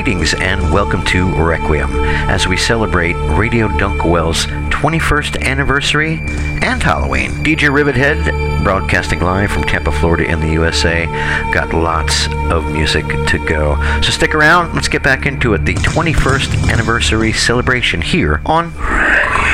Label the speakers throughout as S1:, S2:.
S1: Greetings and welcome to Requiem as we celebrate Radio Dunkwell's 21st anniversary and Halloween. DJ Rivethead, broadcasting live from Tampa, Florida in the USA. Got lots of music to go. So stick around, let's get back into it. The 21st anniversary celebration here on Requiem.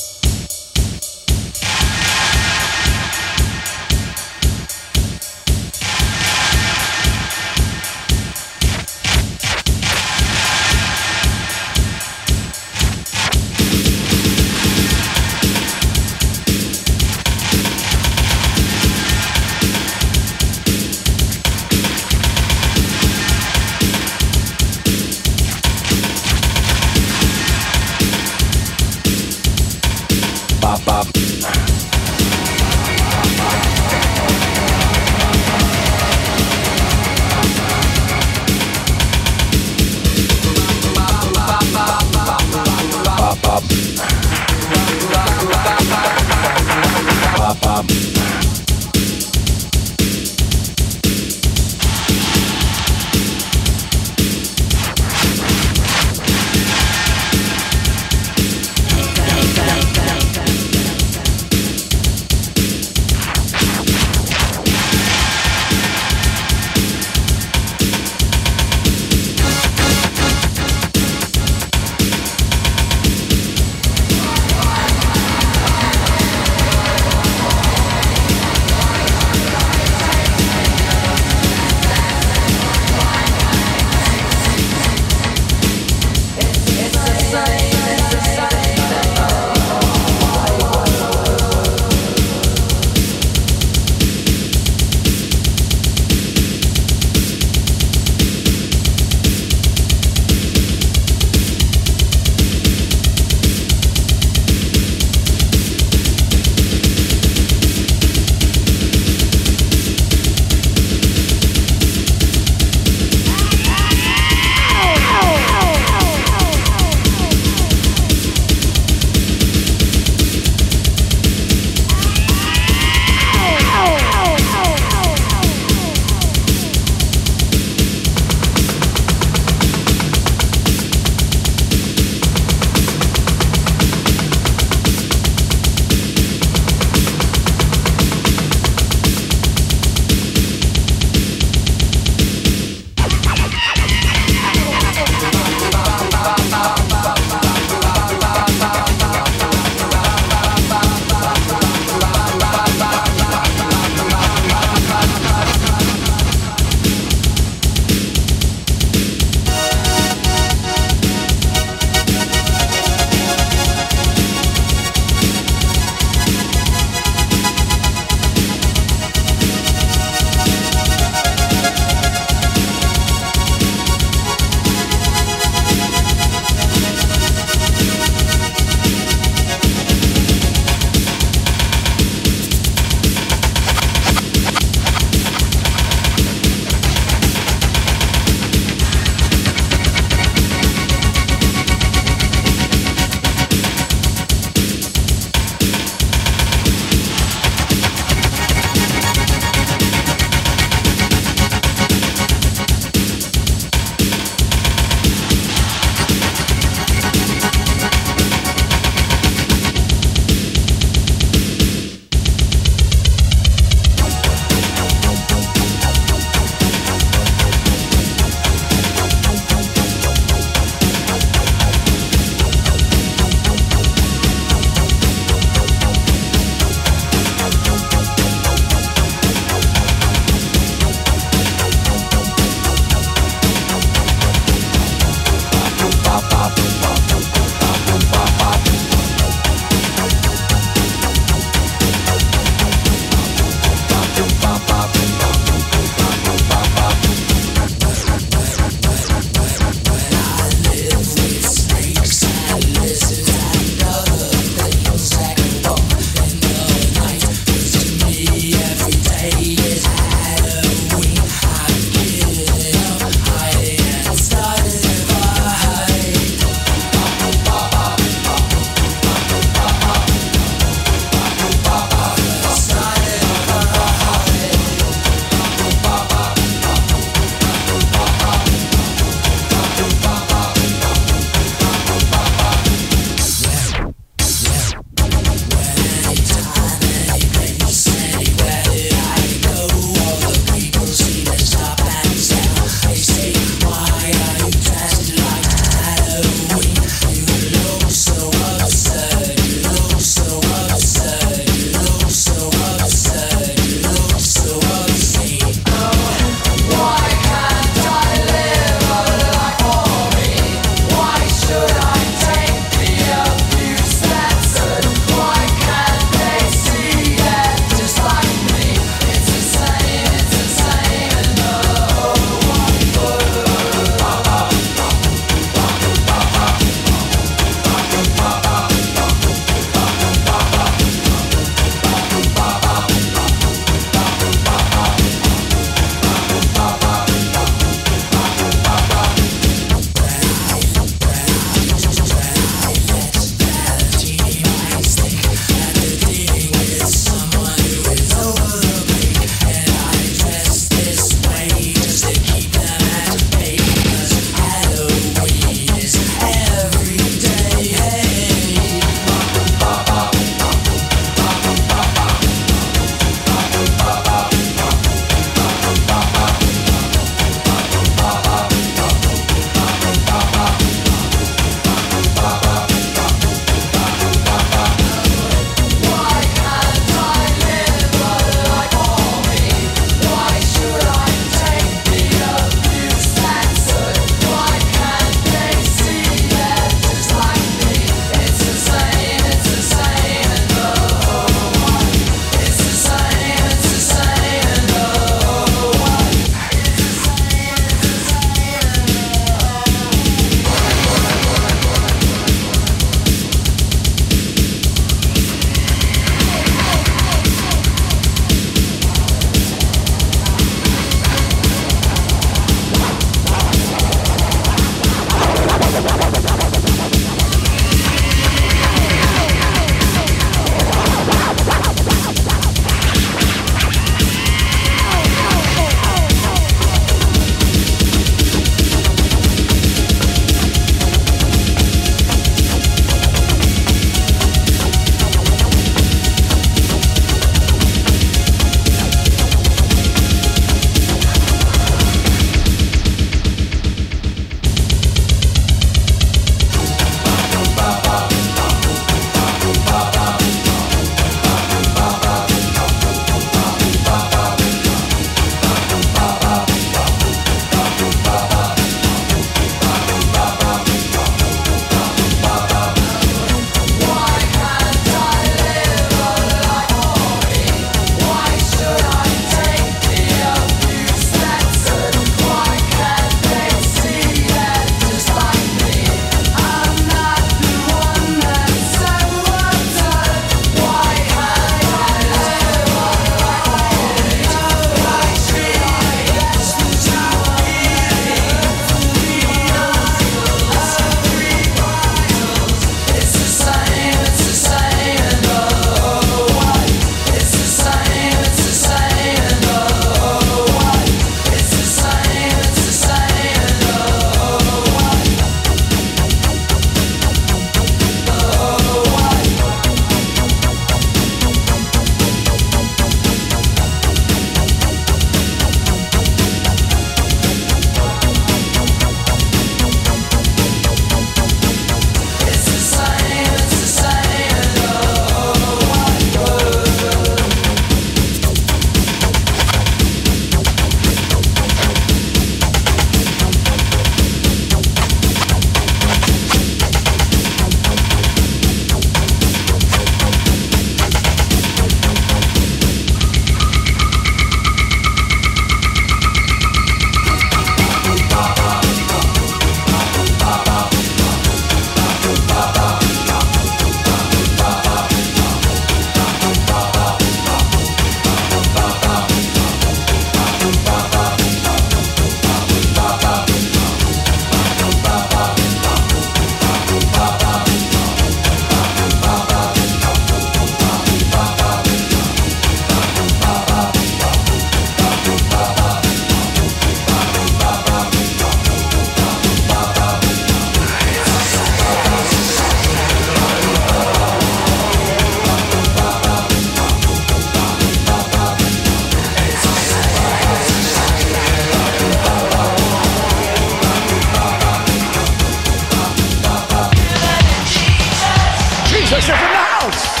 S2: Bishop in the house.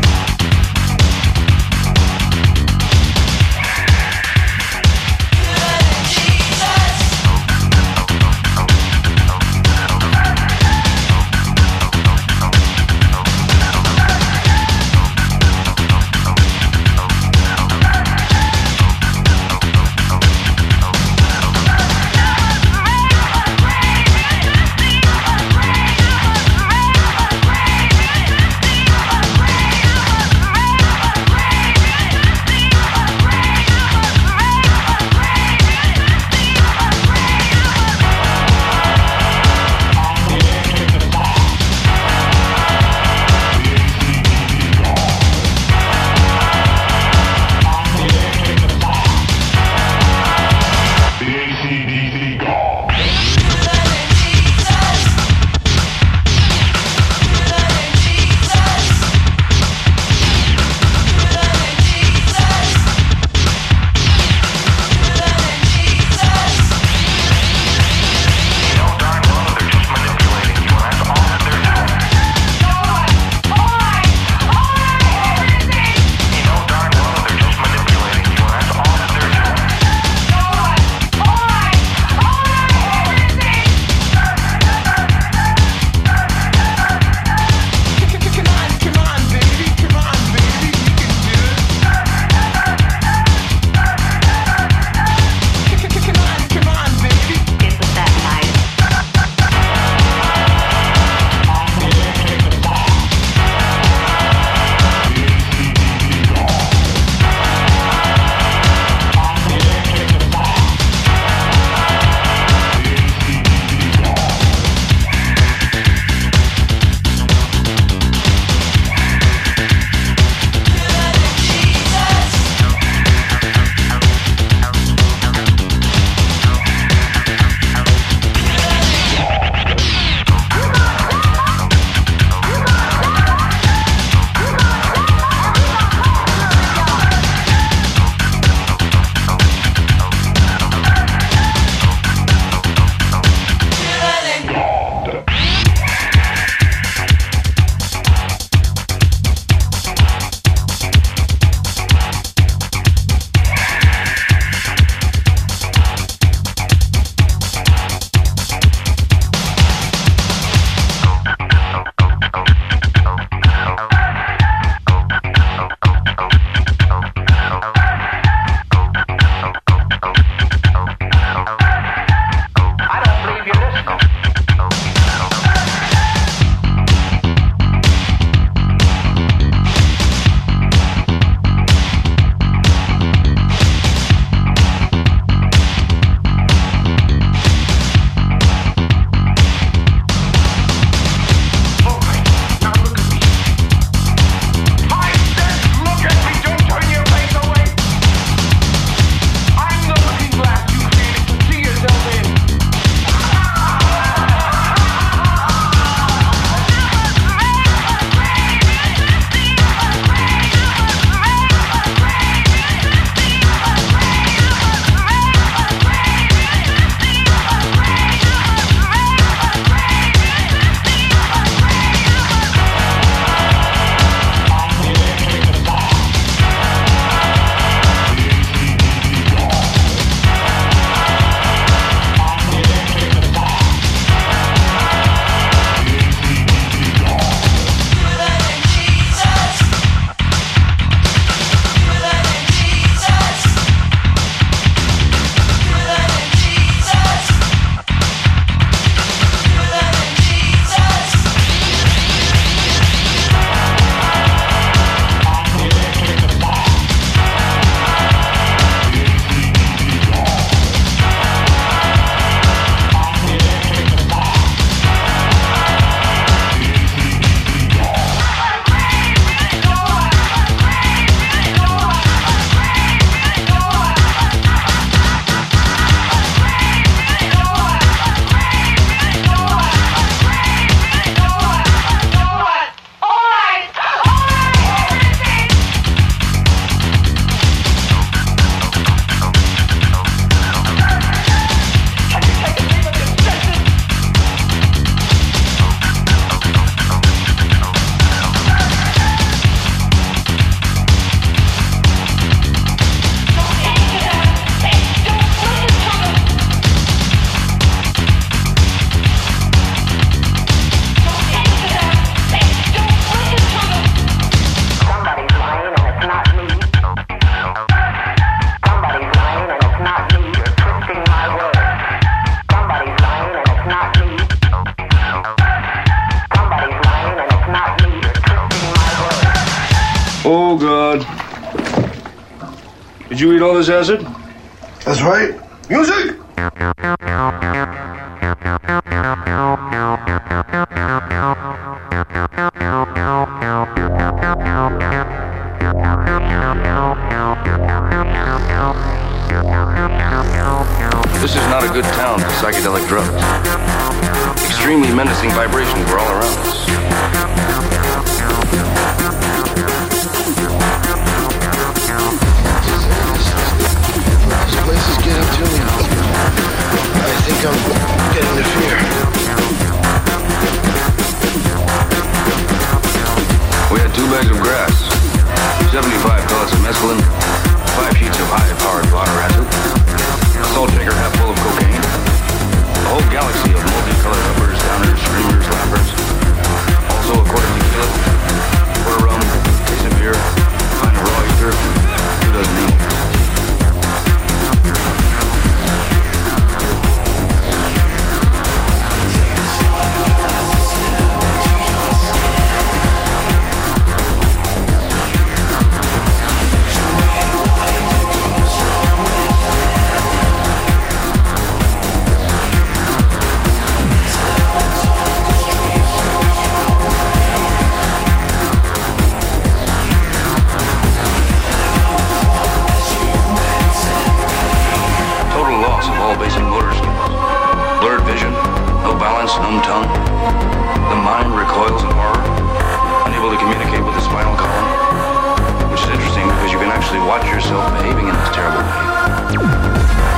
S3: Jesus.
S2: Did you eat all this acid?
S3: That's right. Music!
S2: This is not a good town for psychedelic drugs. Extremely menacing vibrations were all around us.
S3: This place is getting to me. I think I'm getting the fear.
S2: We had 2 bags of grass, 75 pellets of mescaline, 5 sheets of high-powered blotter acid, a salt shaker half full of cocaine, a whole galaxy of multicolored uppers, downers, screamers, lappers, also a quart of tequila, quarter rum, case of beer, pint of raw ether, 2 dozen needles. Numb tongue. The mind recoils in horror, unable to communicate with the spinal column, which is interesting because you can actually watch yourself behaving in this terrible way.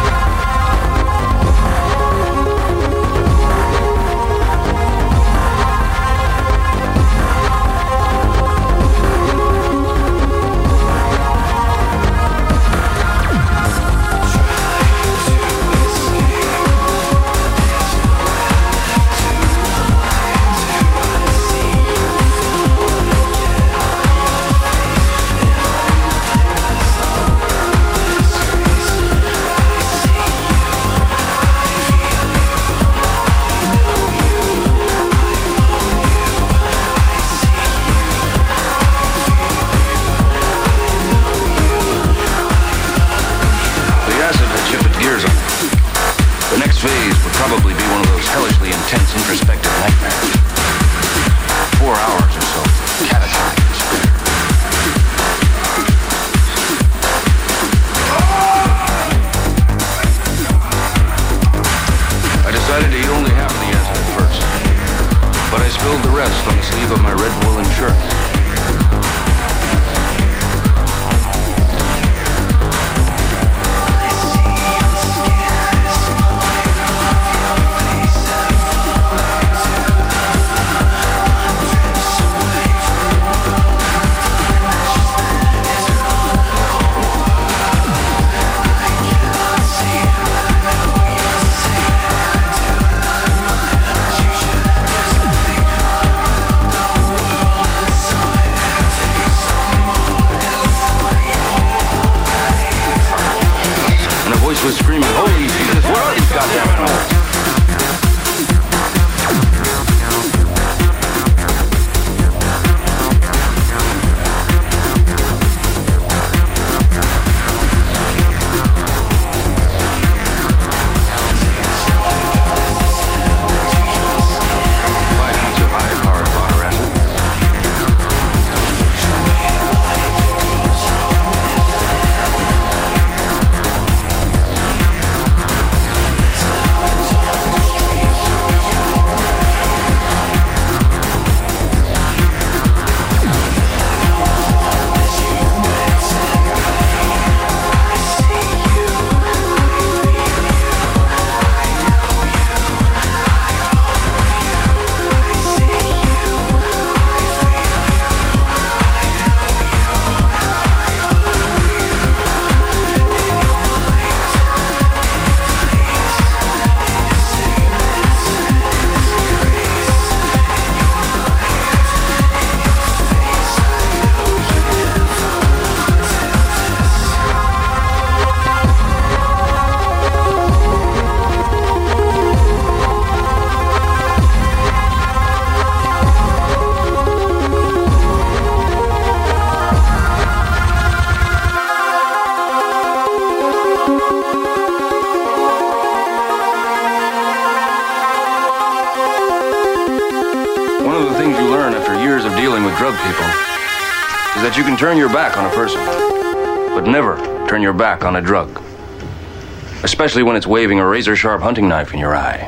S2: Probably be one of those hellishly intense introspective nightmares. 4 hours or so, catatonic despair. I decided to eat only half of the acid at first, but I spilled the rest on the sleeve of my red woolen shirt. Was screaming, "Holy Jesus, where are these goddamn animals?" people is that you can turn your back on a person, but never turn your back on a drug. Especially when it's waving a razor-sharp hunting knife in your eye.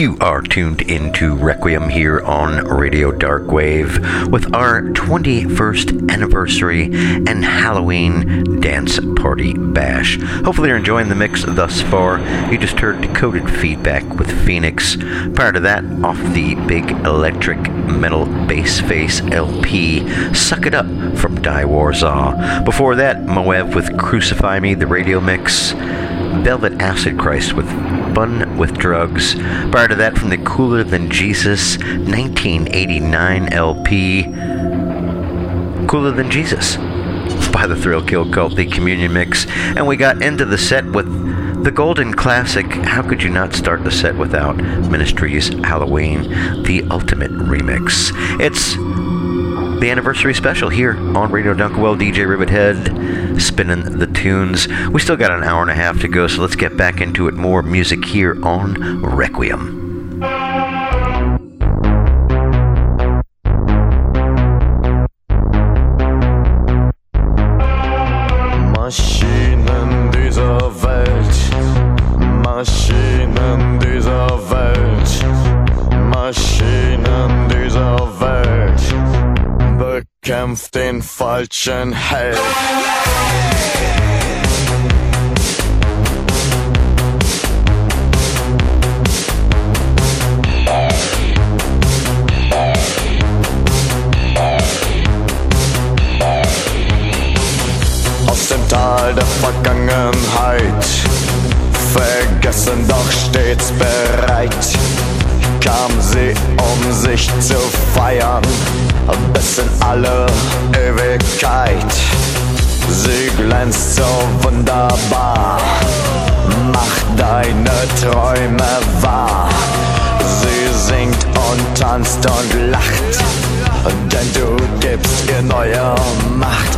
S1: You are tuned into Requiem here on Radio Darkwave with our 21st anniversary and Halloween dance party bash. Hopefully you're enjoying the mix thus far. You just heard Decoded Feedback with Phoenix. Prior to that, off the big electric metal bass face LP, Suck It Up from Die Warsaw. Before that, Moev with Crucify Me, the radio mix. Velvet Acid Christ with Fun with Drugs. Prior to that, from the Cooler Than Jesus 1989 LP, Cooler Than Jesus by the Thrill Kill Cult, the Communion mix. And we got into the set with the golden classic, how could you not start the set without Ministry's Halloween, the ultimate remix. It's the anniversary special here on Radio Dunkwell. DJ Rivethead spinning the tunes. We still got an hour and a half to go, so let's get back into it. More music here on Requiem.
S4: Maschinen dieser Welt, Maschinen dieser Welt, Maschinen dieser Welt, bekämpft den falschen Held. Aus dem Tal der Vergangenheit, vergessen doch stets bereit, kam sie, um sich zu feiern, bis in alle Ewigkeit. Sie glänzt so wunderbar, mach deine Träume wahr. Sie singt und tanzt und lacht, denn du gibst ihr neue Macht.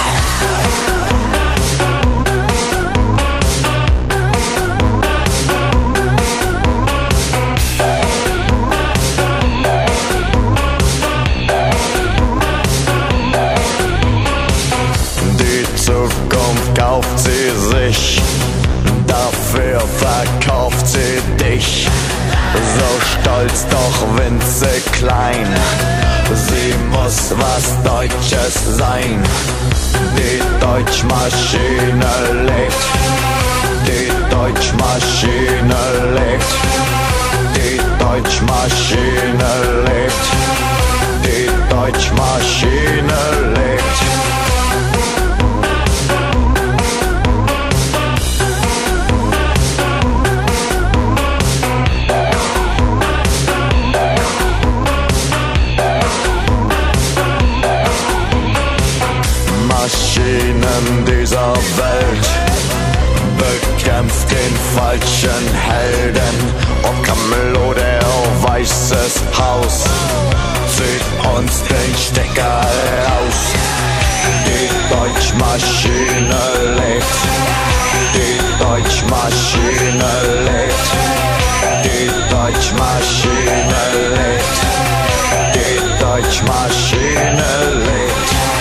S4: Zukunft kauft sie sich, dafür verkauft sie dich. So stolz, doch winzig klein, sie muss was Deutsches sein. Die Deutschmaschine lebt, die Deutschmaschine lebt, die Deutschmaschine lebt, die Deutschmaschine lebt. Maschinen dieser Welt, bekämpft den falschen Helden. Und Camelot, der weißes Haus, zieht uns den Stecker raus. Die Deutschmaschine lebt, die Deutschmaschine lebt, die Deutschmaschine lebt, die Deutschmaschine lebt.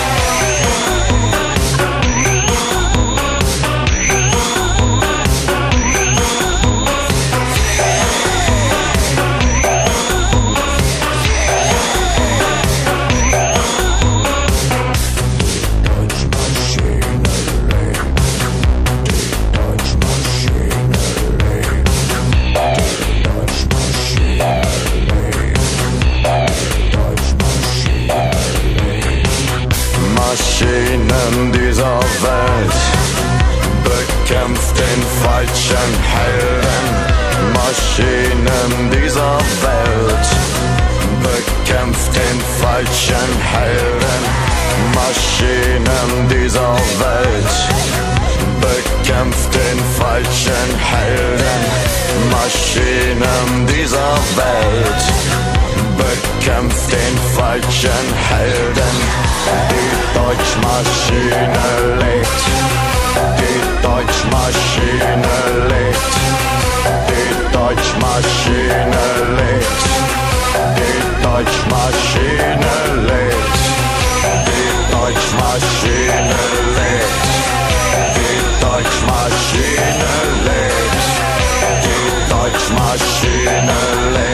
S4: Maschinen dieser Welt, bekämpft den falschen Helden. Maschinen dieser Welt, bekämpft den falschen Helden. Maschinen dieser Welt, bekämpft den falschen Helden. Maschinen dieser Welt, bekämpft den falschen Helden. Die Deutschmaschine lebt, die Deutschmaschine lebt, die Deutschmaschine lebt, die Deutschmaschine lebt, die Deutschmaschine lebt, die Deutschmaschine lebt, die Deutschmaschine lebt.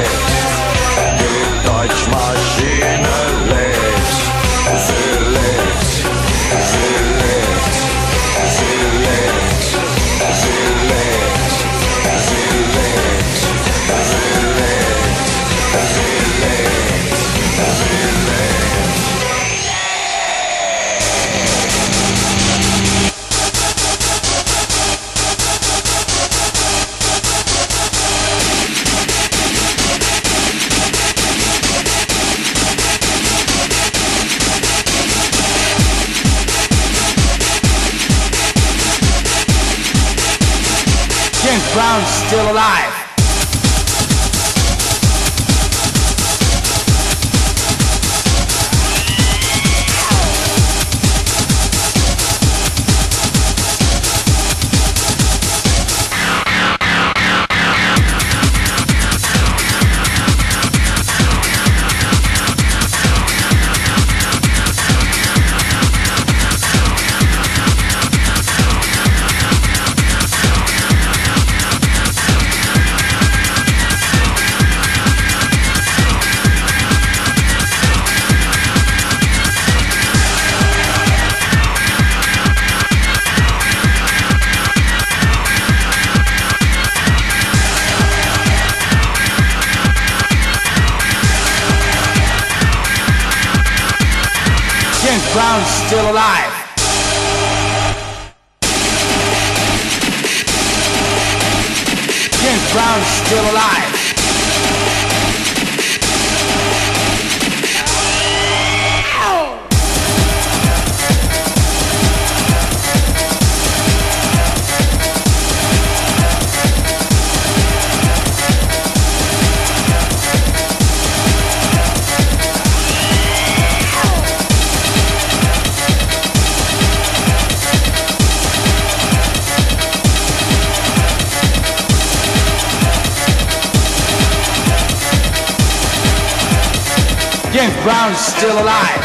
S5: Brown's still alive. Brown's still alive. James Brown's still alive. James Brown's still alive.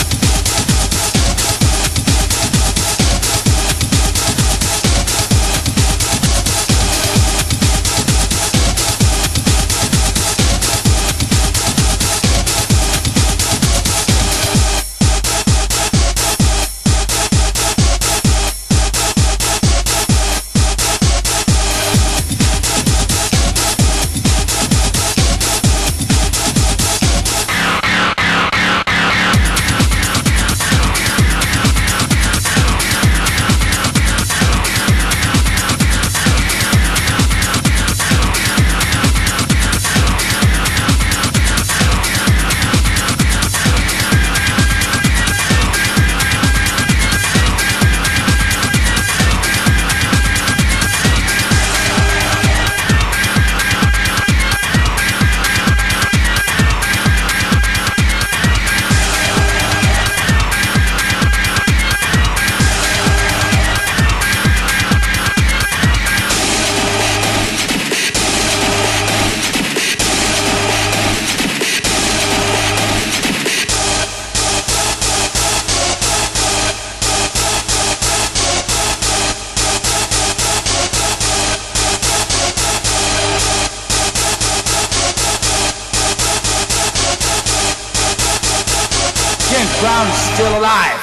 S5: Brown's still alive.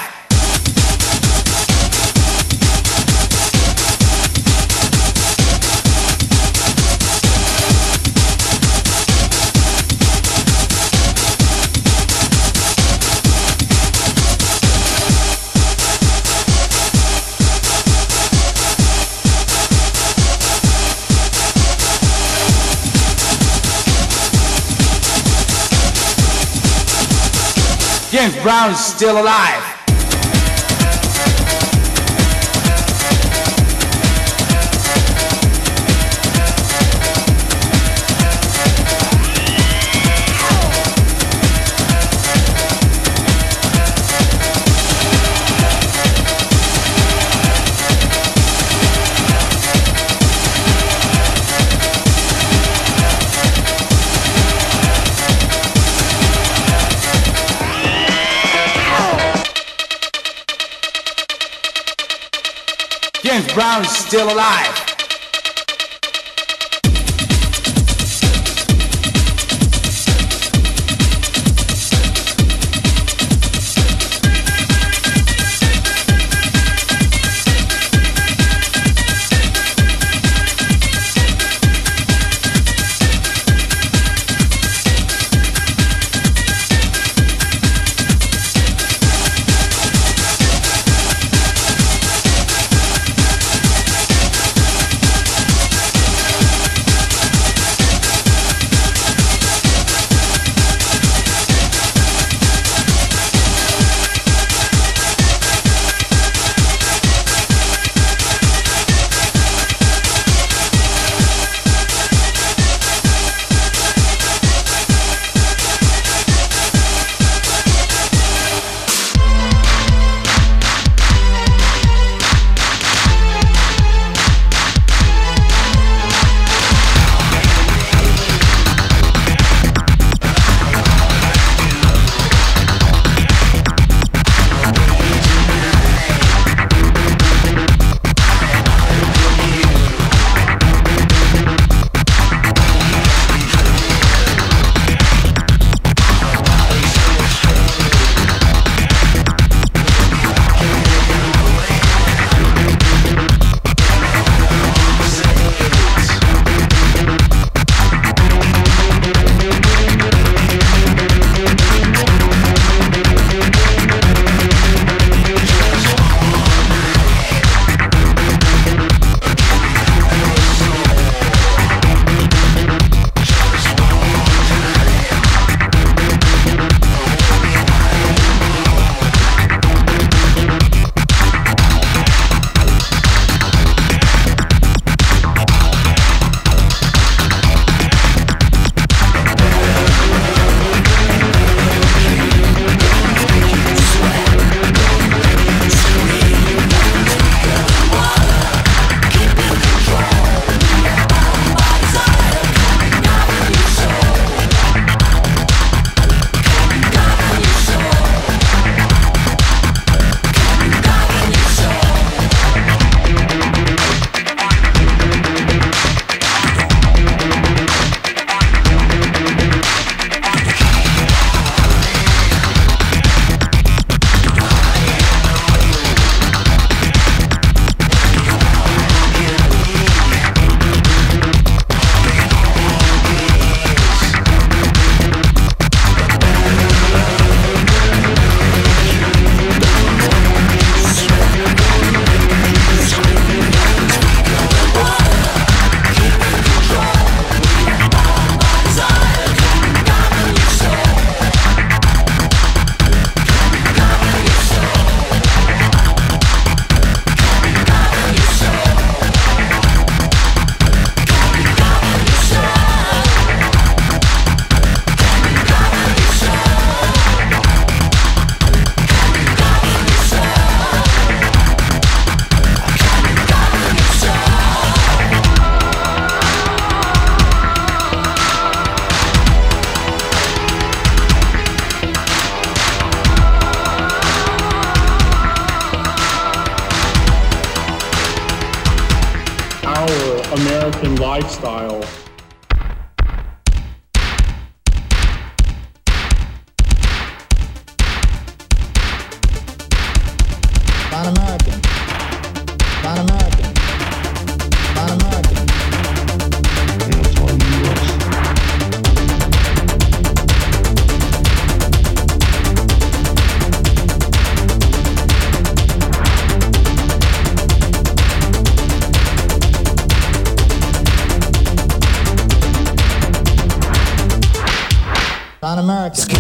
S5: James Brown's still alive. James Brown's still alive.
S6: American lifestyle.
S7: Pan-American. Pan-American. Pan-American. Pan-American.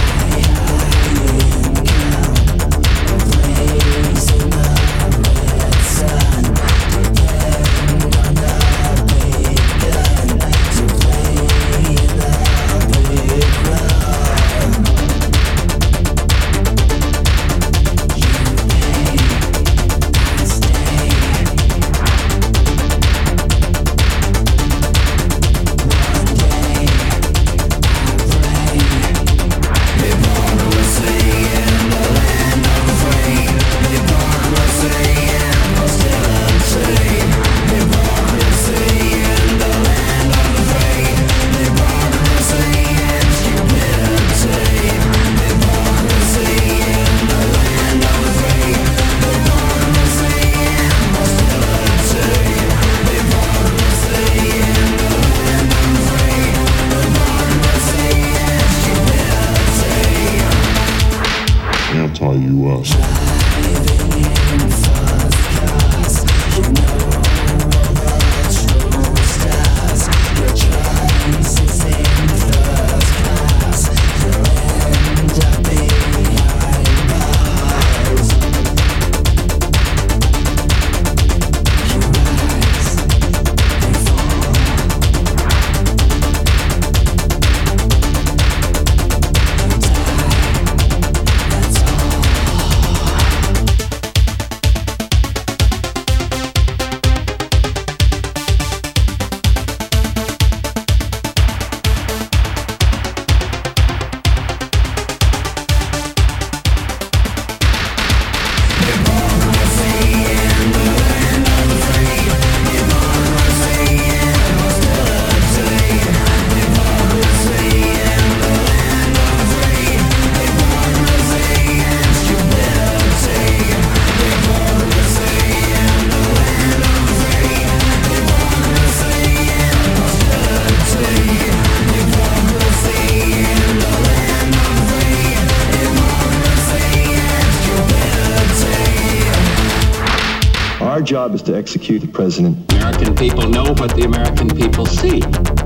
S8: Our job is to execute the president.
S9: American people know what the American people see.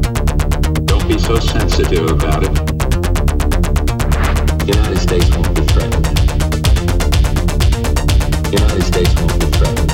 S9: Don't be so sensitive about it. The United States won't be threatened. The United States won't be threatened.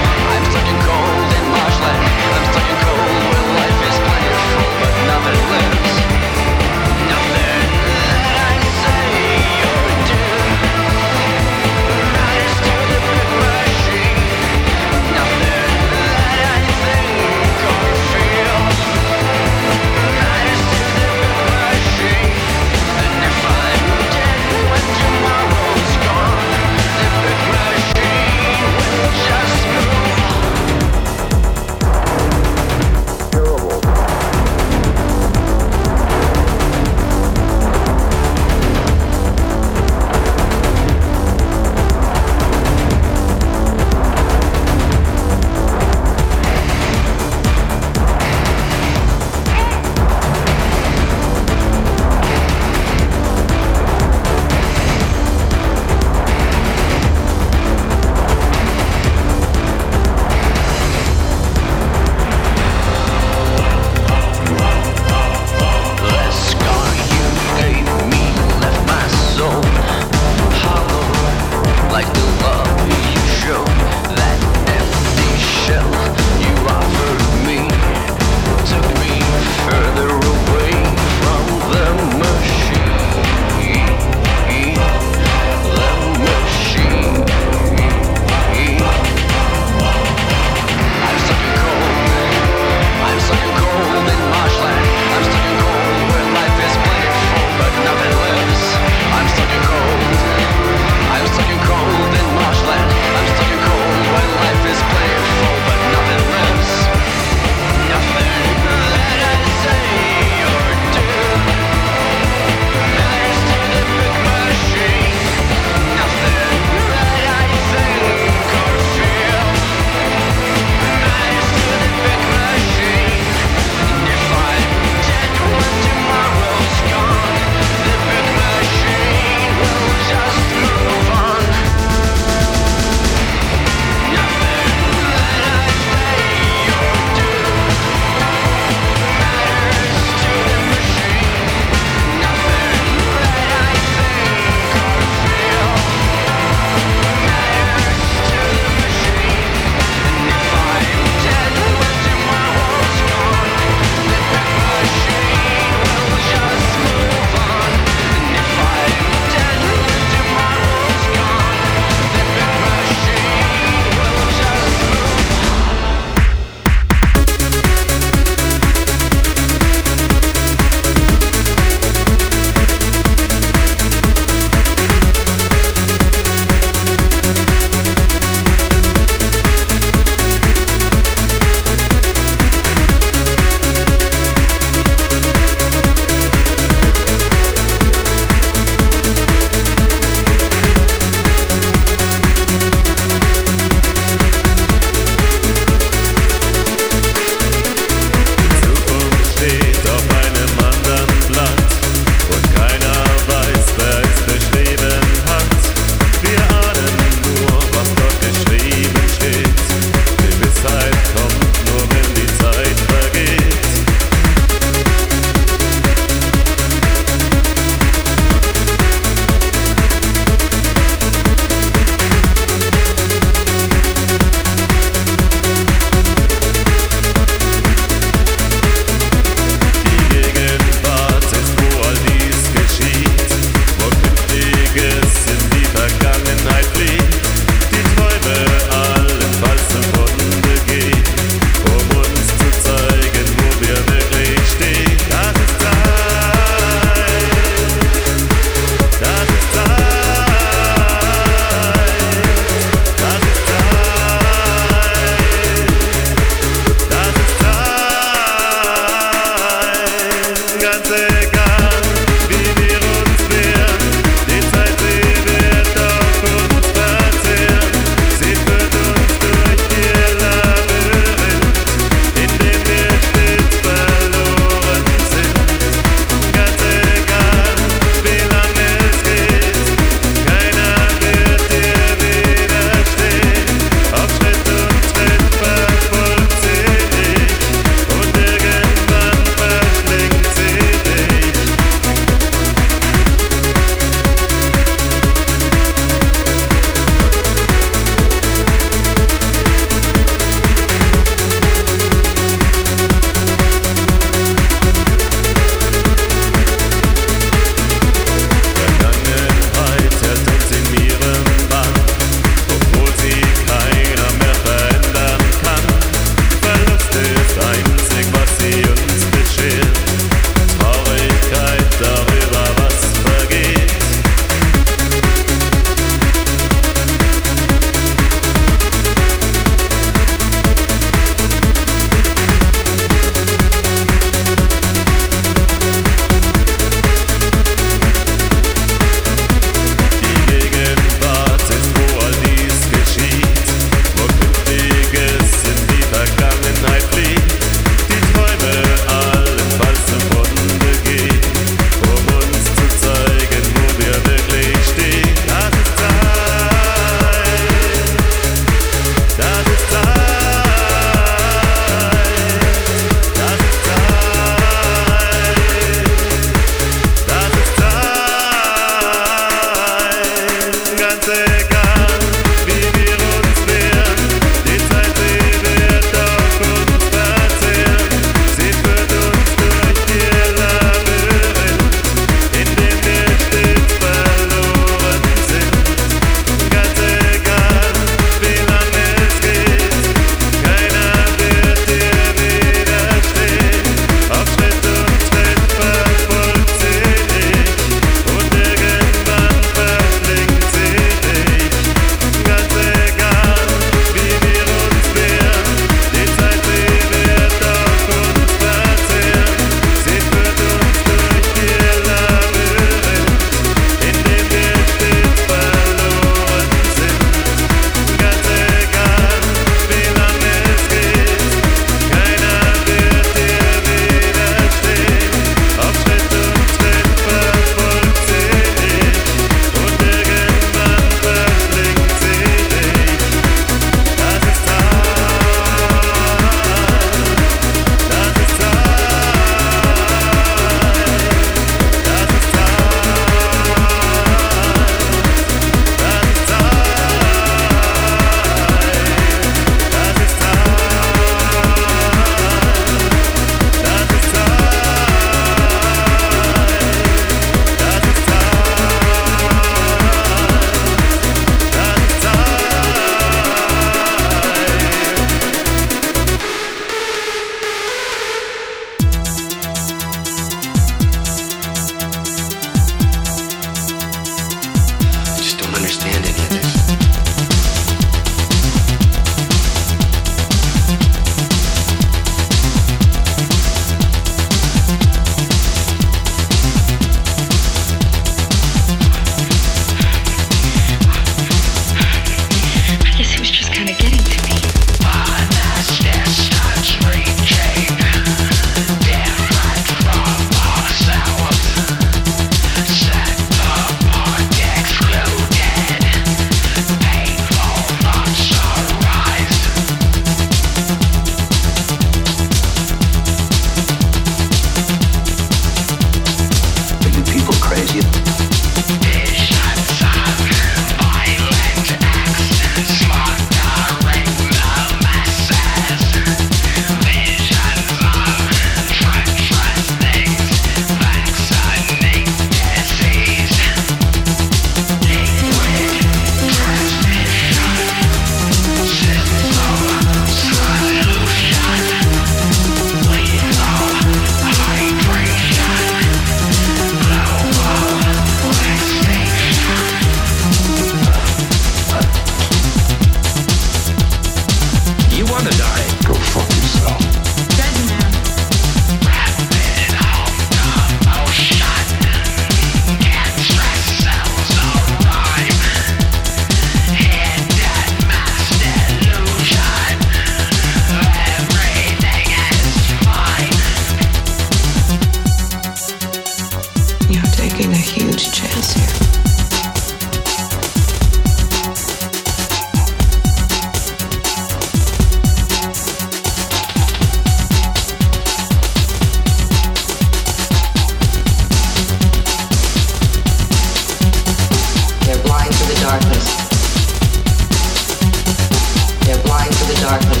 S6: darkness.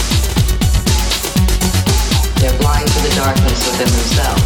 S6: They're blind to the darkness within themselves.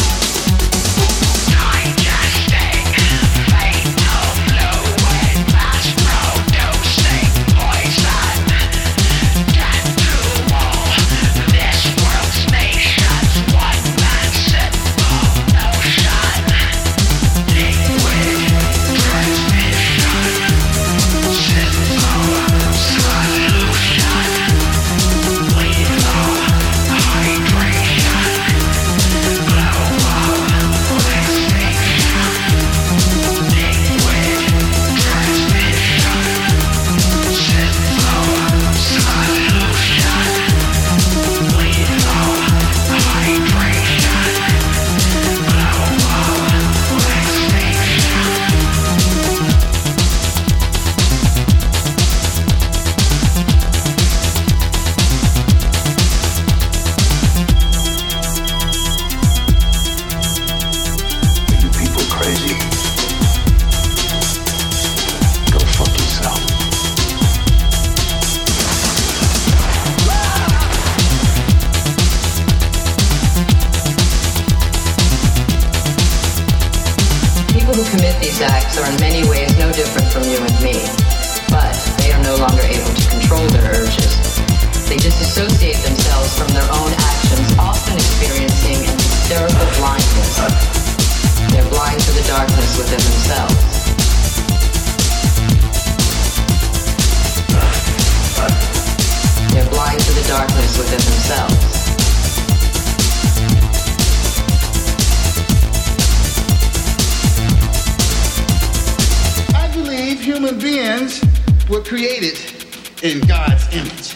S10: Human beings were created in God's image.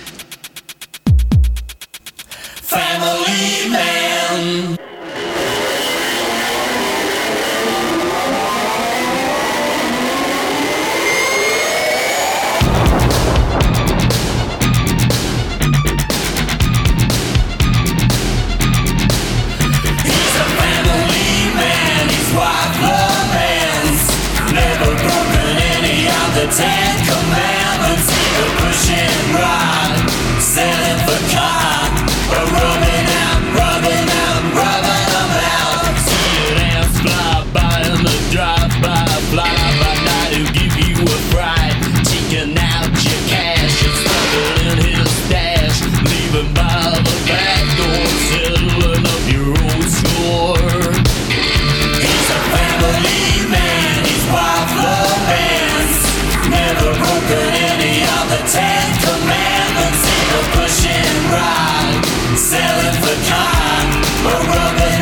S4: Family Man. He's a family man, his wife laments, never broken any of the 10 commandments. Either push and ride, selling for cotton, or rubbing them out. See an ants fly by in the drive-by, fly by night, he'll give you a fright. Taking out your cash and stuffing in his stash, leaving by the back door, settling up your old score. He's a family man, his wife laments, never broken any of the 10 commandments. Either push and ride, selling for cotton, or rubbing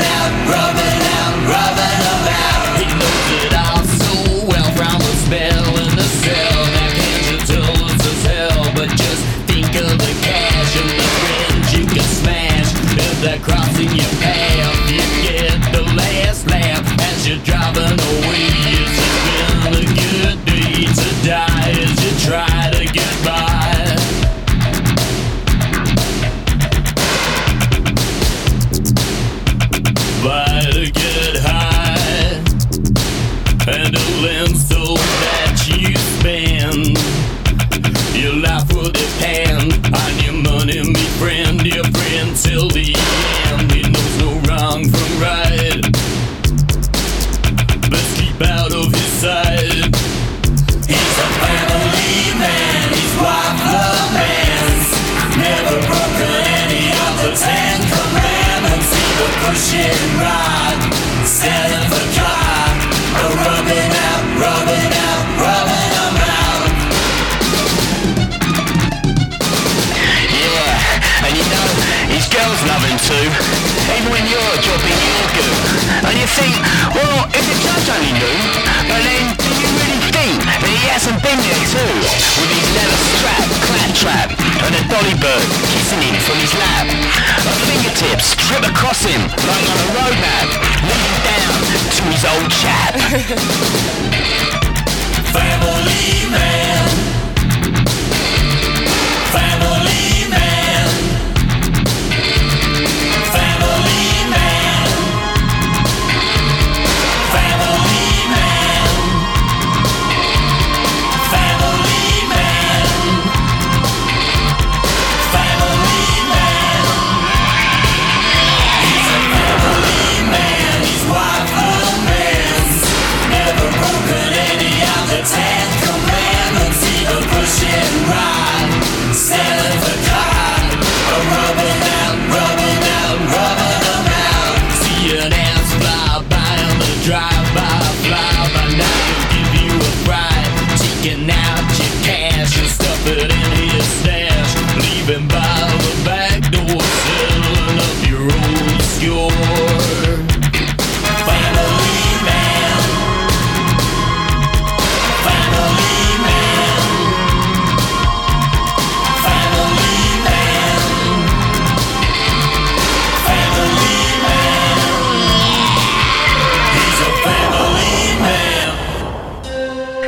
S4: them out. He knows it all so well from a spell in the cell. That can't tell us as hell, but just think of the cash and the friends you can smash. If they're crossing your path, you get the last laugh as you're driving away. It's been a good day to die as you try to get by. By to get high, and a lens so that you spend your life will depend on your money, me friend, your friend till the end. He knows no wrong from right, best keep out of his sight. He's a family man, his wife laments, never broken any of the 10 commandments. Either push and ride, selling for cotton, or rubbing them out. Yeah, and you know, his girls love him too, even when you're dropping your goo. And you think, well, if the judge only knew, but then do you really think that he hasn't been there too? With his leather strap, claptrap, and a dolly bird kissing him from his lap. Her fingertips strip across him like on a road map, leading down to his old chap. Family man. Family man. Family man. Family man. Family man.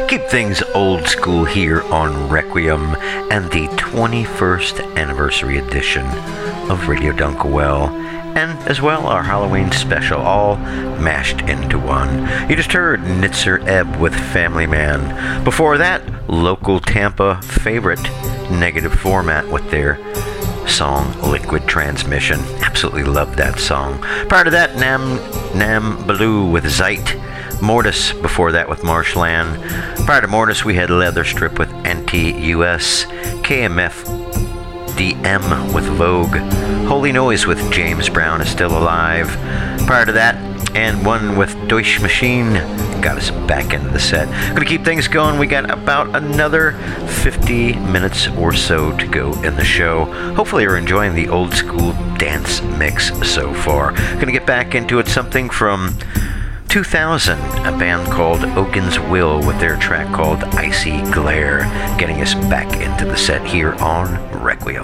S1: Keep things old school here on Requiem and the 21st anniversary edition of Radio Dunkwell, and as well our Halloween special, all mashed into one. You just heard Nitzer Ebb with Family Man. Before that, local Tampa favorite Negative Format with their song Liquid Transmission. Absolutely love that song. Prior to that, Nam Baloo with Zeit. Mortis before that with Marshland. Prior to Mortis, we had Leather Strip with NT-US. KMF DM with Vogue. Holy Noise with James Brown Is Still Alive. Prior to that, and one with Deutsche Machine got us back into the set. Gonna keep things going. We got about another 50 minutes or so to go in the show. Hopefully you're enjoying the old school dance mix so far. Gonna get back into it. Something from 2000, a band called Oaken's Will with their track called Icy Glare, getting us back into the set here on Requiem.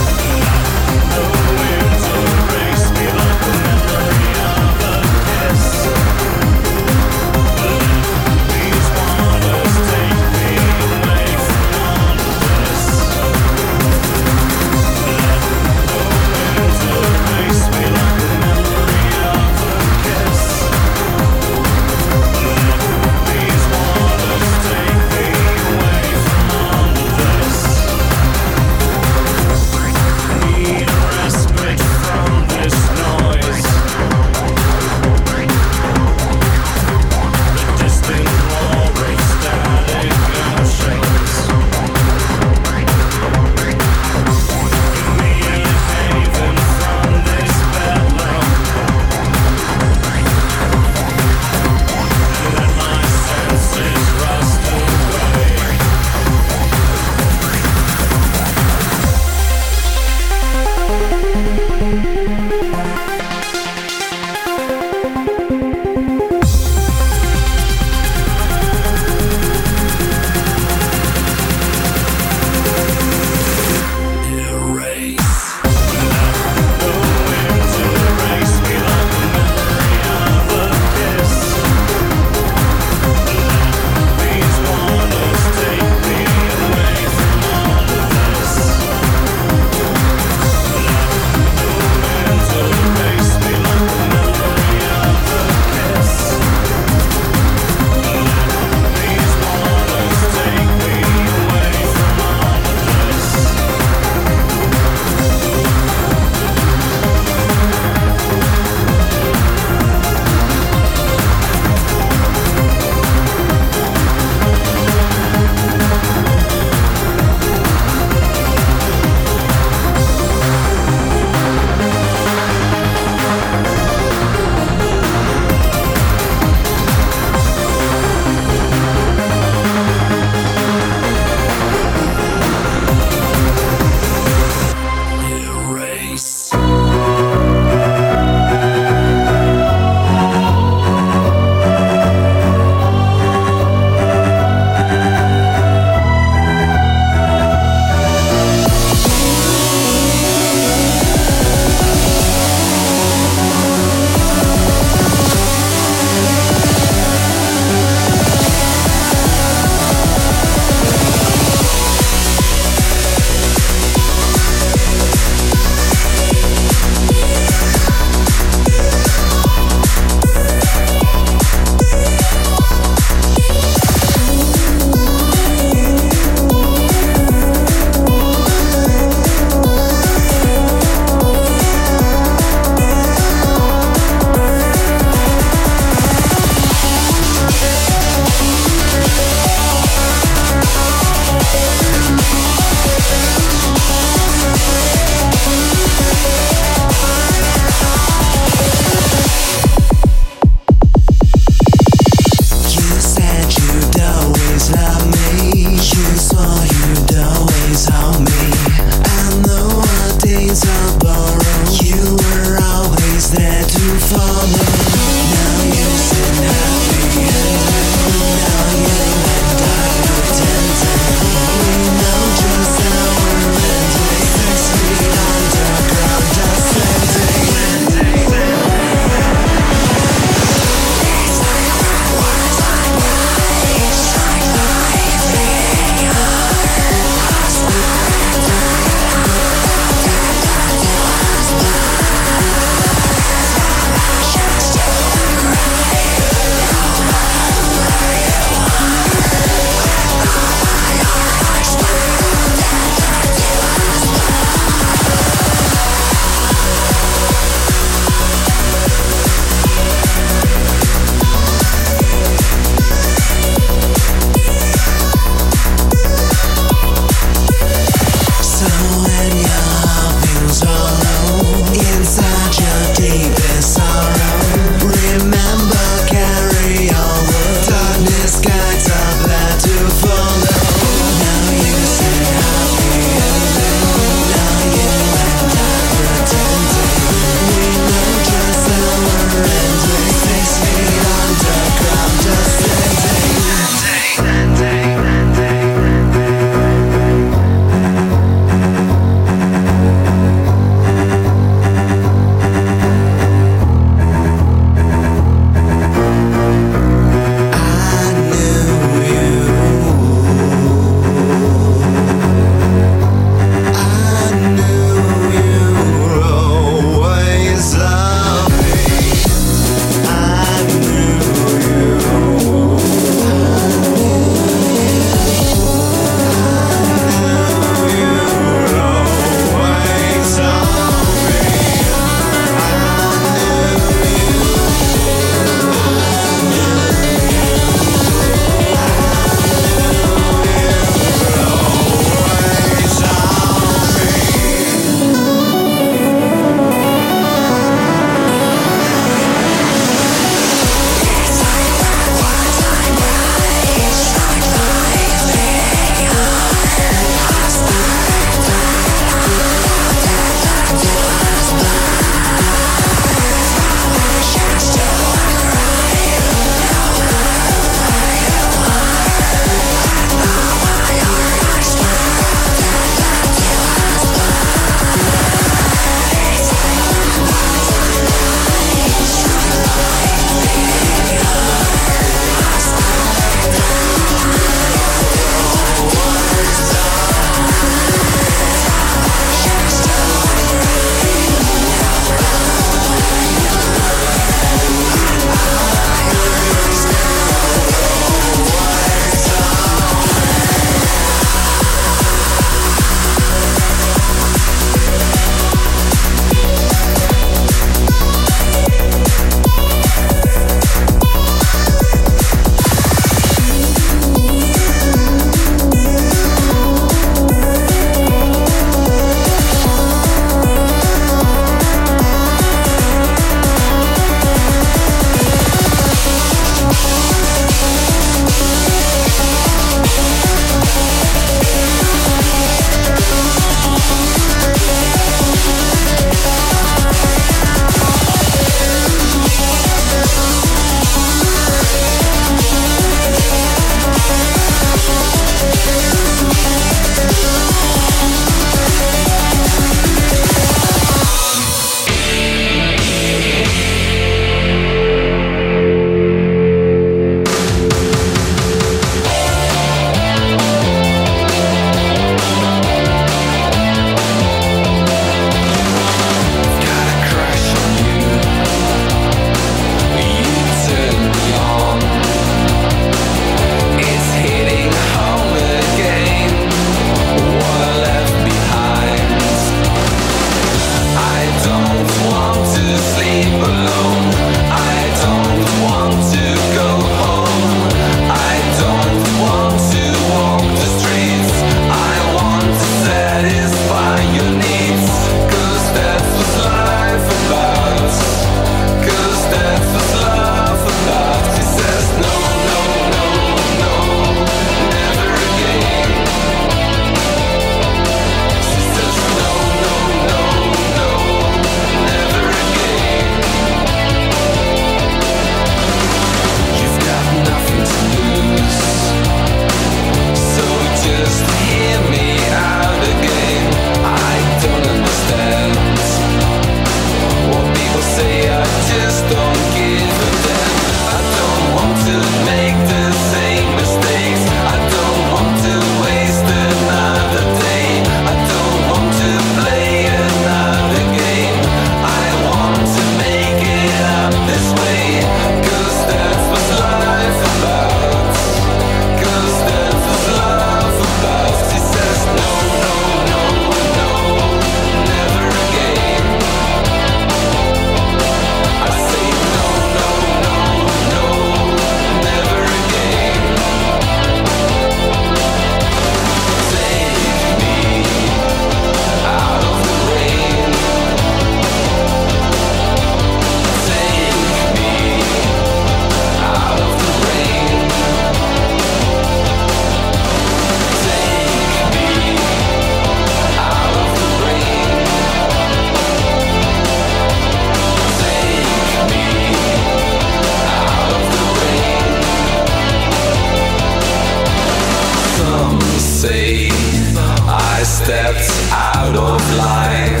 S11: say I stepped out of line.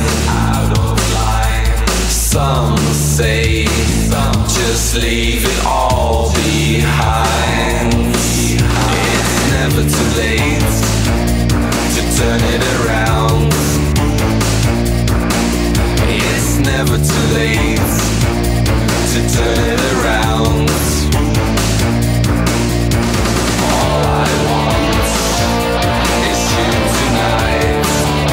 S11: Some say just leave it all behind. It's never too late to turn it around. It's never too late to turn it around. All I want is you tonight.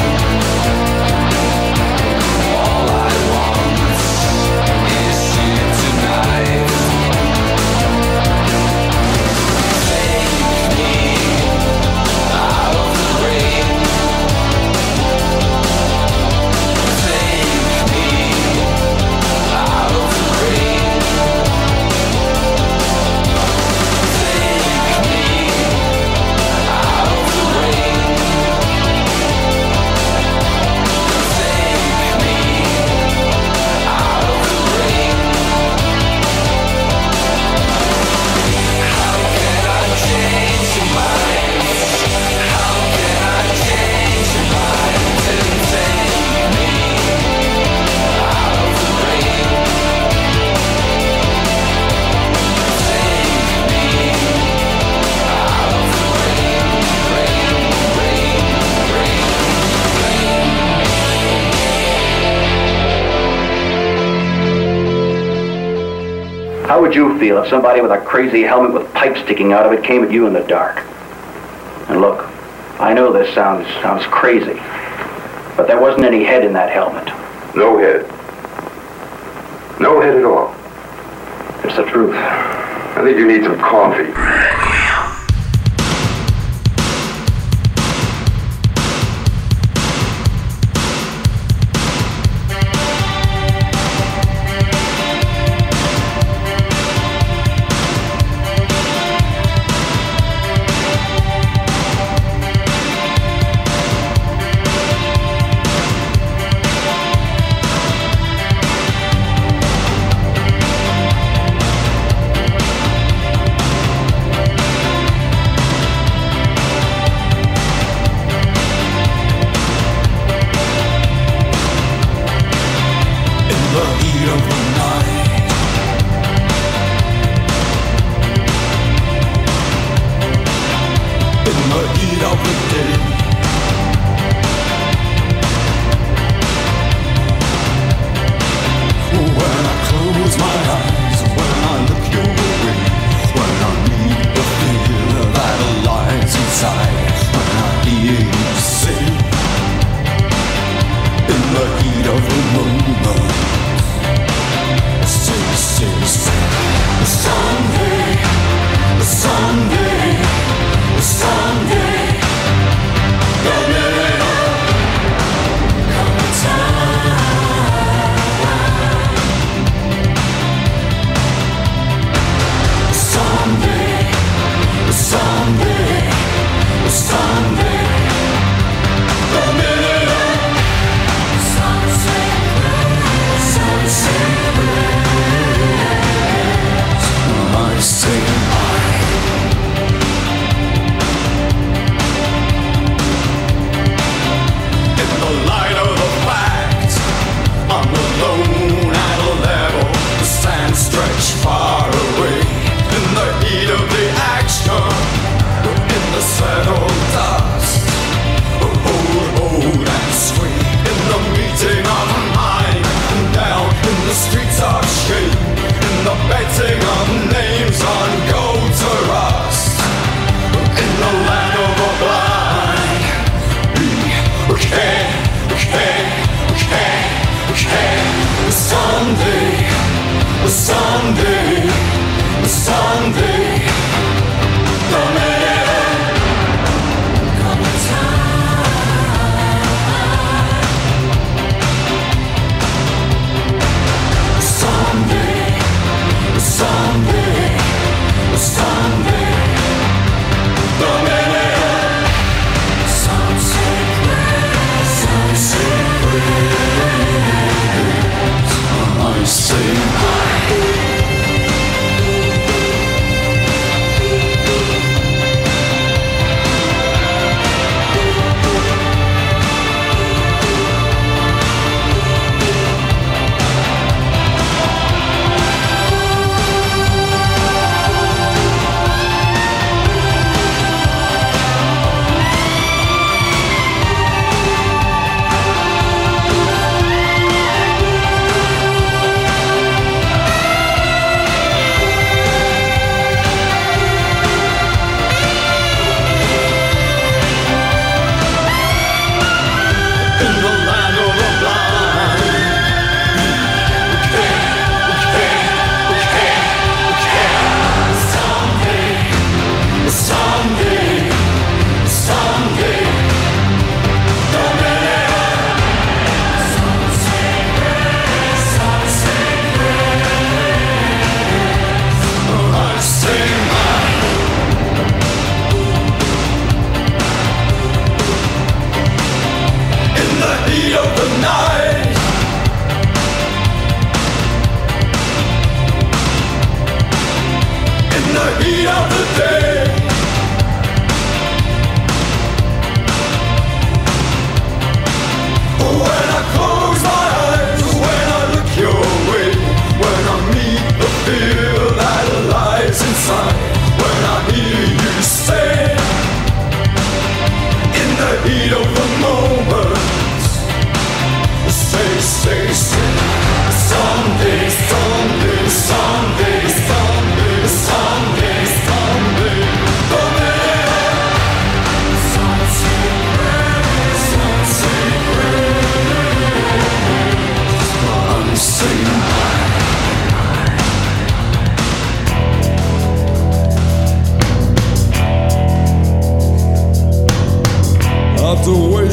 S11: All I want is you tonight. Take me out of the rain. Take me out of the rain. Take me out of the rain. Take me out of the rain. How can I change your mind? How can I change your mind and take me out of the rain? Take me out of the rain, rain,
S12: How would you feel if somebody with a crazy helmet with pipes sticking out of it came at you in the dark? And look, I know this sounds crazy, but there wasn't any head in that helmet.
S13: No head. No head at all.
S12: It's the truth.
S13: I think you need some coffee.
S11: Far away in the heat of the action, in the settled dark.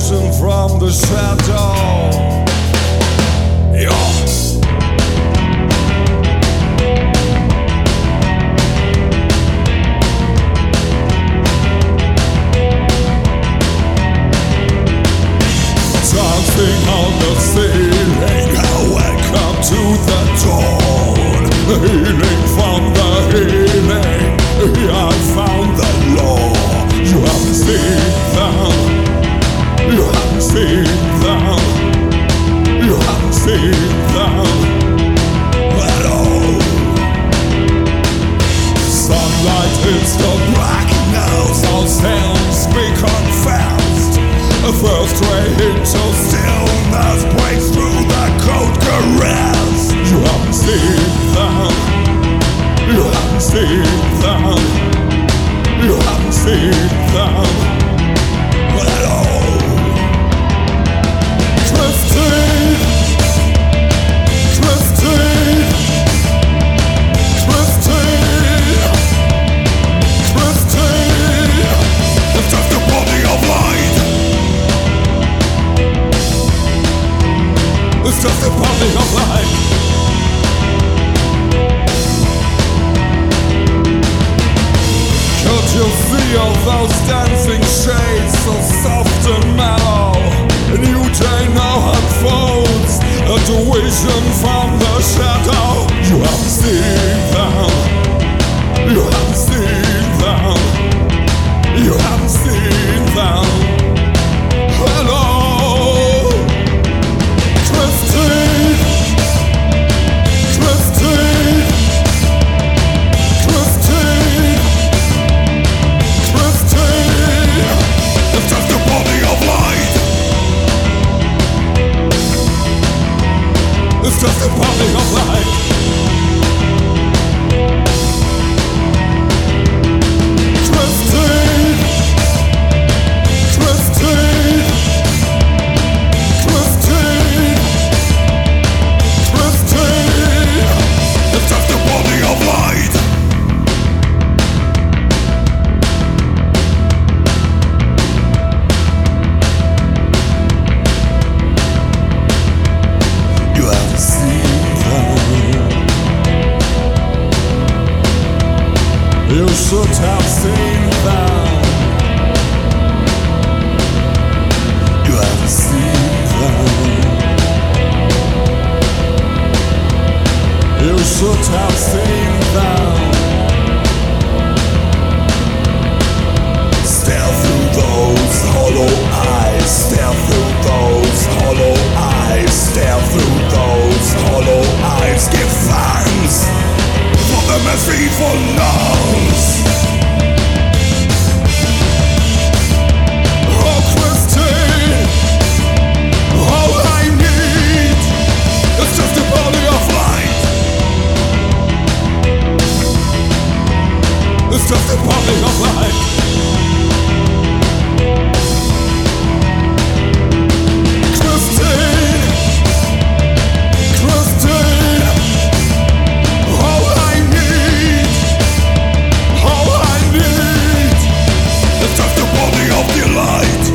S14: vision from the shadow. Yeah. Dancing on the ceiling, welcome to the dawn. Healing from the healing, I found the law. You haven't seen them, you haven't seen them, you haven't seen them at all. Sunlight hits the blackness, all sounds become fast. A first ray into stillness breaks through the cold caress. You haven't seen them, you haven't seen them, you haven't seen them at all. Drifting, drifting, drifting, drifting. It's just a body of light. It's just a body of light. Could you see all those dancing shades so soft and mellow? A new day now unfolds, a vision from the shadow. You haven't seen them, you haven't seen them, you haven't seen them. Hello. Drifting, drifting, drifting, drifting. It's just a body of light. It's just a body of light. Drifting, drifting, drifting. It's just a body of light. You haven't seen them. You should have seen them. You haven't seen them. You should have seen them. Stare through those hollow eyes. Stare through those hollow eyes. Stare through those hollow eyes. Give thanks for the merciful lungs. Oh, Christine, all I need is just a body of light. It's just a body of light. Christine, Christine, all I need is just a body of delight.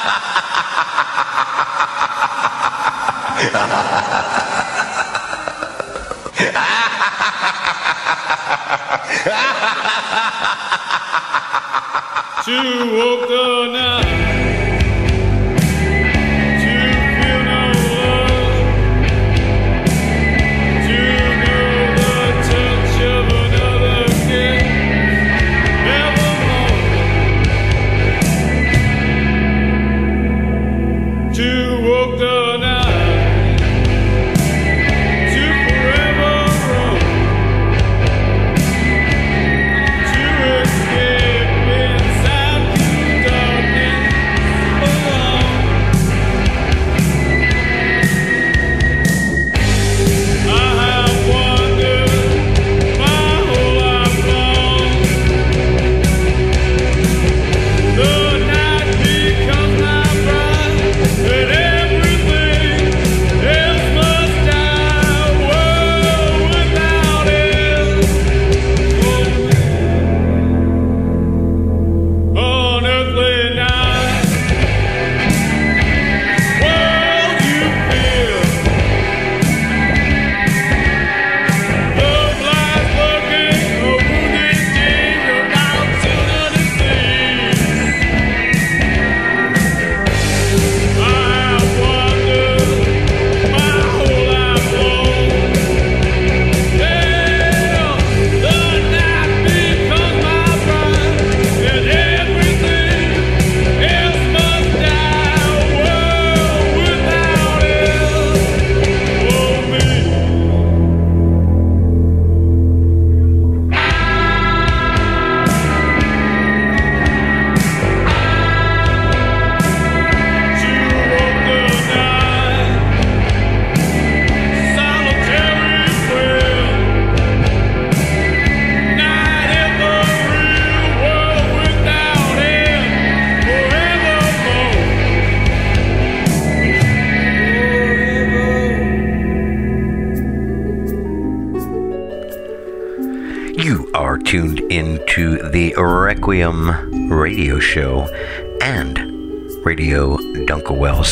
S14: To walk the night.
S1: Tuned into the Requiem radio show and Radio Dunkelwells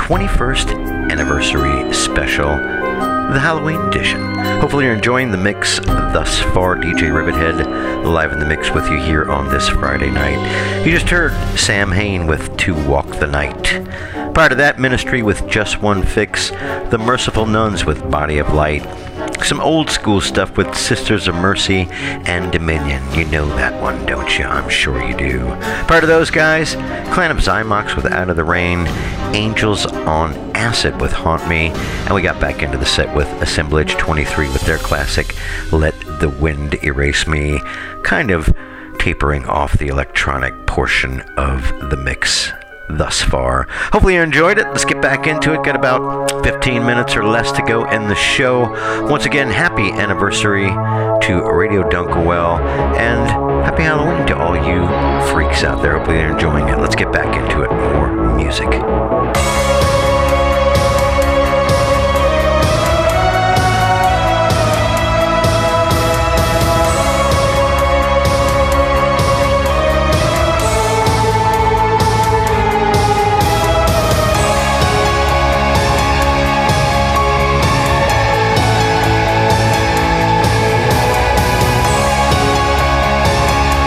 S1: 21st anniversary special, the Halloween edition. Hopefully you're enjoying the mix thus far. DJ Rivethead live in the mix with you here on this Friday night. You just heard Sam Hain with To Walk the Night. Prior to that, Ministry with Just One Fix, The Merciful Nuns with Body of Light, some old school stuff with Sisters of Mercy and Dominion. You know that one, don't you? I'm sure you do. Prior to those guys, Clan of Zymox with Out of the Rain, Angels on Acid with Haunt Me, and we got back into the set with Assemblage 23 with their classic Let the Wind Erase Me, kind of tapering off the electronic portion of the mix thus far. Hopefully you enjoyed it. Let's get back into it. Got about 15 minutes or less to go in the show. Once again, happy anniversary to Radio Dunkelwell, and happy Halloween to all you freaks out there. Hopefully you're enjoying it. Let's get back into it. More music.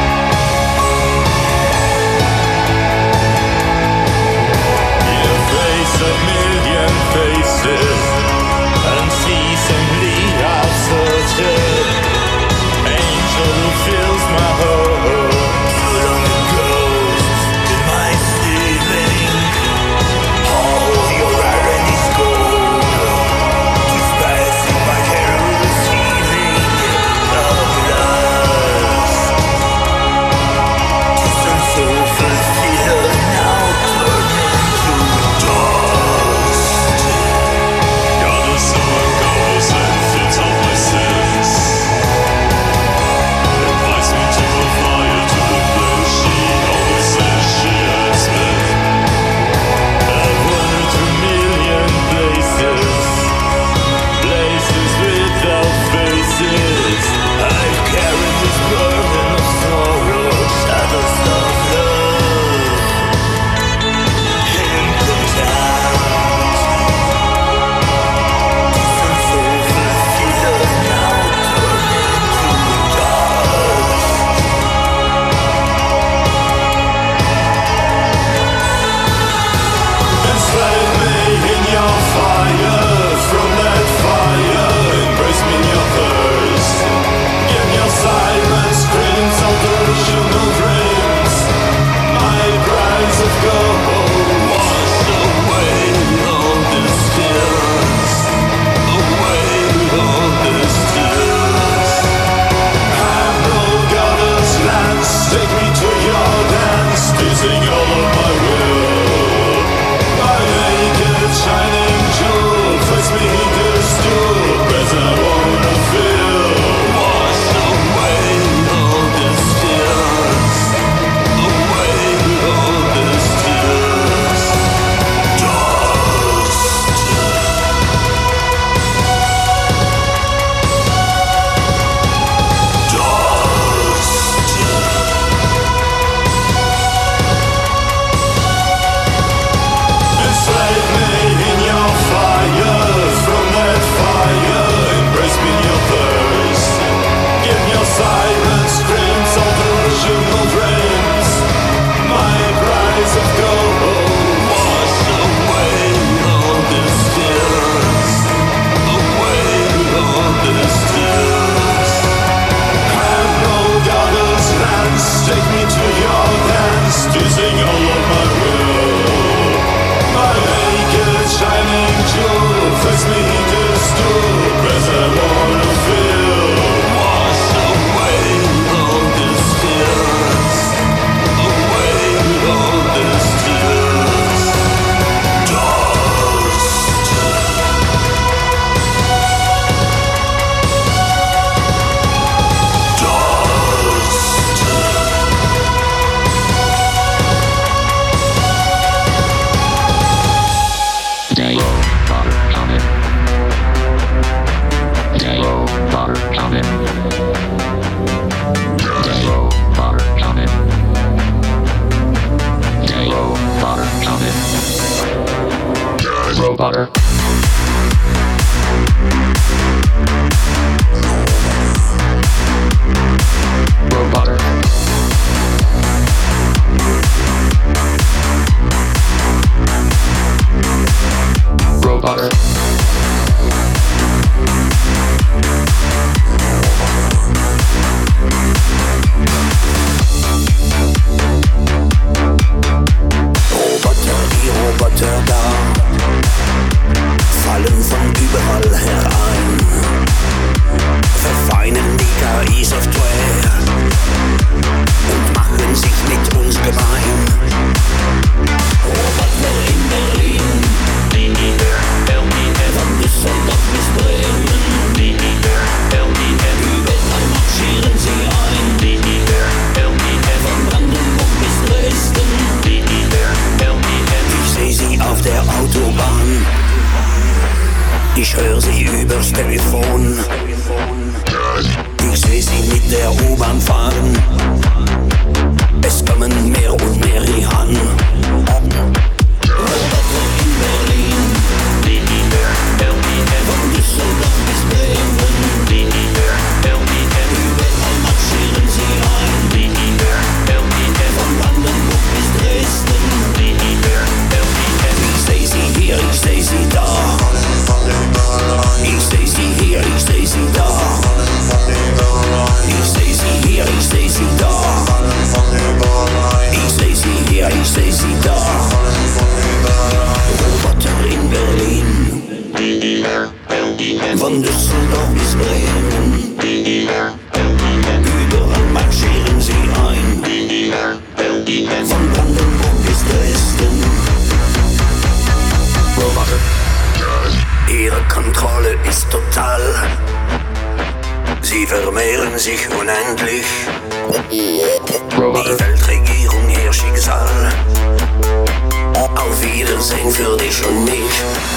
S14: Afraid
S15: Roboter. Roboter. Roboter.
S16: Roboter da, fallen von überall herein, verfeinern die KI-Software und machen sich mit uns gemein. Roboter in Berlin, von Düsseldorf bis Bremen, überall marschieren sie ein, von Brandenburg bis Dresden. Ich seh sie auf der Autobahn, ich höre sie übers Telefon. Ich seh sie mit der U-Bahn fahren, es kommen mehr und mehr an. Roboter in Berlin, von Düsseldorf bis Bremen, überall marschieren sie ein, von Brandenburg bis Dresden. Ich seh sie hier, ich seh sie da, ich seh sie hier, ich seh sie da, ich seh sie hier, ich seh sie da, ich seh sie hier, ich seh sie da. Roboter in Berlin, von Düsseldorf bis Bremen, überall marschieren sie ein, von Brandenburg bis Dresden. Roboter. Ihre Kontrolle ist total, sie vermehren sich unendlich.
S15: Roboter.
S16: Die Weltregierung, ihr Schicksal, auf Wiedersehen für dich und mich.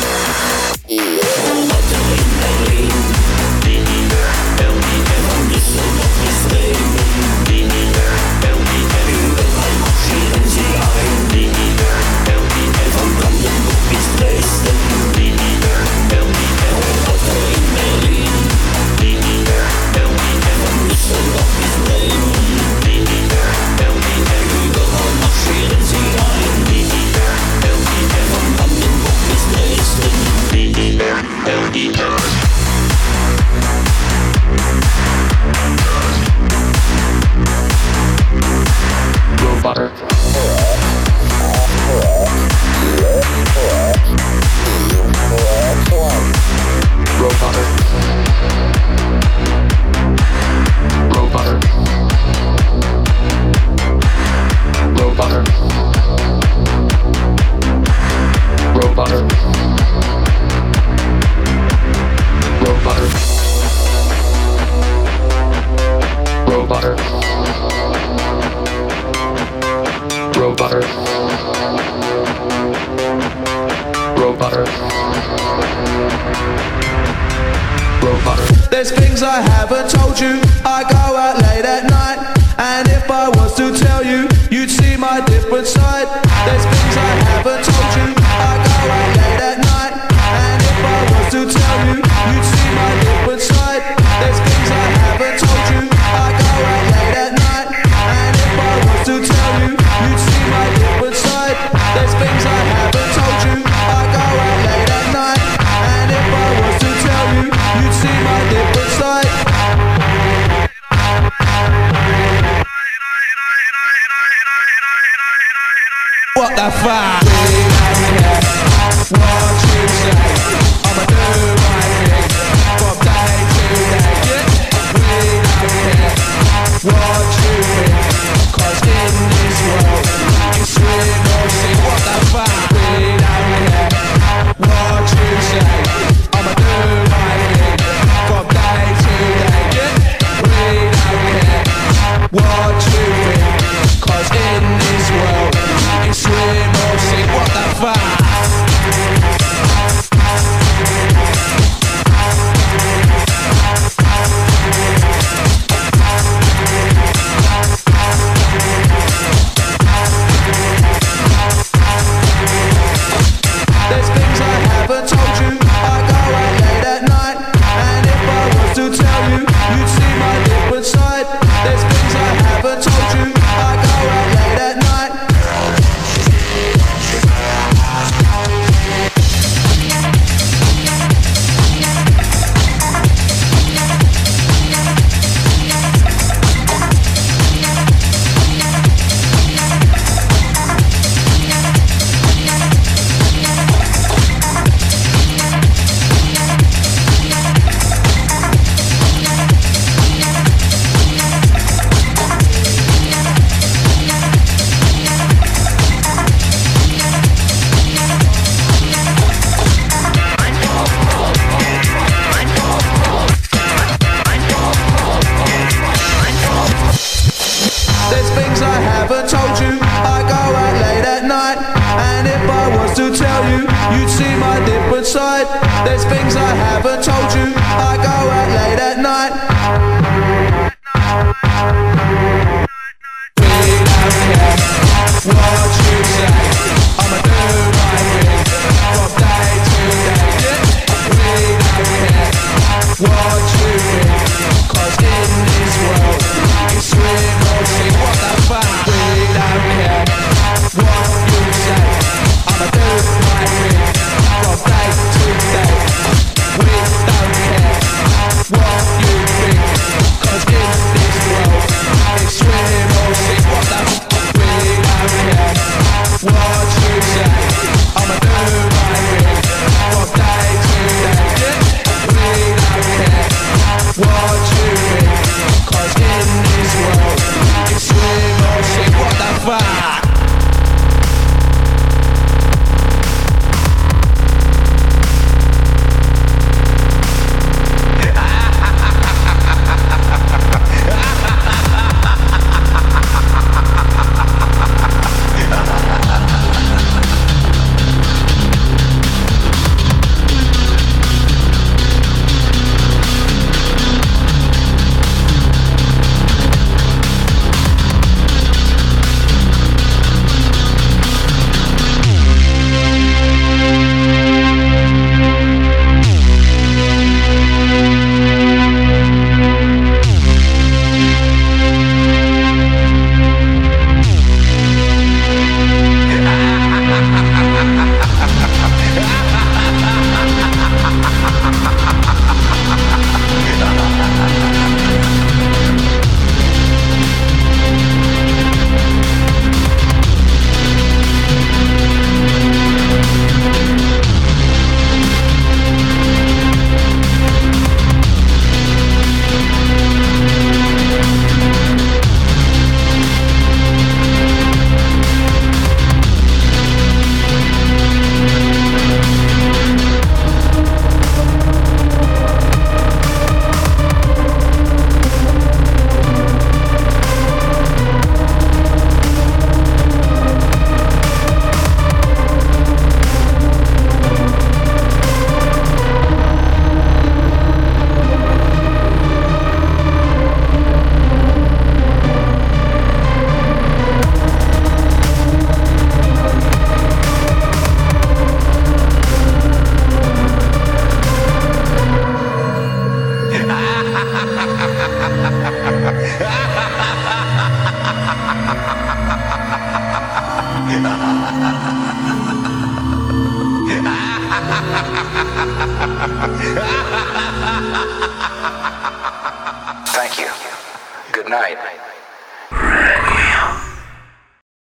S16: Roboter in Berlin, von Düsseldorf bis Bremen, überall marschieren sie ein, von Brandenburg bis Dresden. Roboter in Berlin, von Düsseldorf bis Bremen, überall marschieren sie ein, von Brandenburg bis Dresden.
S15: Roboter. Roboter. Roboter. Roboter. Roboter. Roboter. Roboter. Roboter. Roboter. Roboter.
S17: There's things I haven't told you. I go out late at night, and if I was to tell you, you'd see my different side. There's things I haven't told you. I go out late at night, and if I was to tell you, you'd see my different side. There's things I haven't told you. I go out late at night, and if I was to tell you, you'd see my different side. There's things I haven't told you. I go out late at night, and if I was to tell you, you'd see my different side. What the fuck? What you say? I'ma do my thing from day to day. Yeah, we don't care what you think, 'cause in this world it's swim or sink. What the fuck? We don't care what you say. I'ma do my thing from day to day. Yeah, we don't care what you think, 'cause in this world it's swim or sink. What the fuck? different side. There's things I haven't told you. I go out late at night. We don't care what you say. I'ma do my thing from day to day. We don't care what you think, 'cause in this world it's swim or sink. What the fuck? We don't care what you say. I'ma do my thing from day to day. We don't care what you think, 'cause in this world it's swim or sink. What the fuck? We don't care what you say. I'ma do my thing from day to day. We don't care what you think, 'cause in this world it's swim or sink. What the fuck?
S2: Thank you. Good night.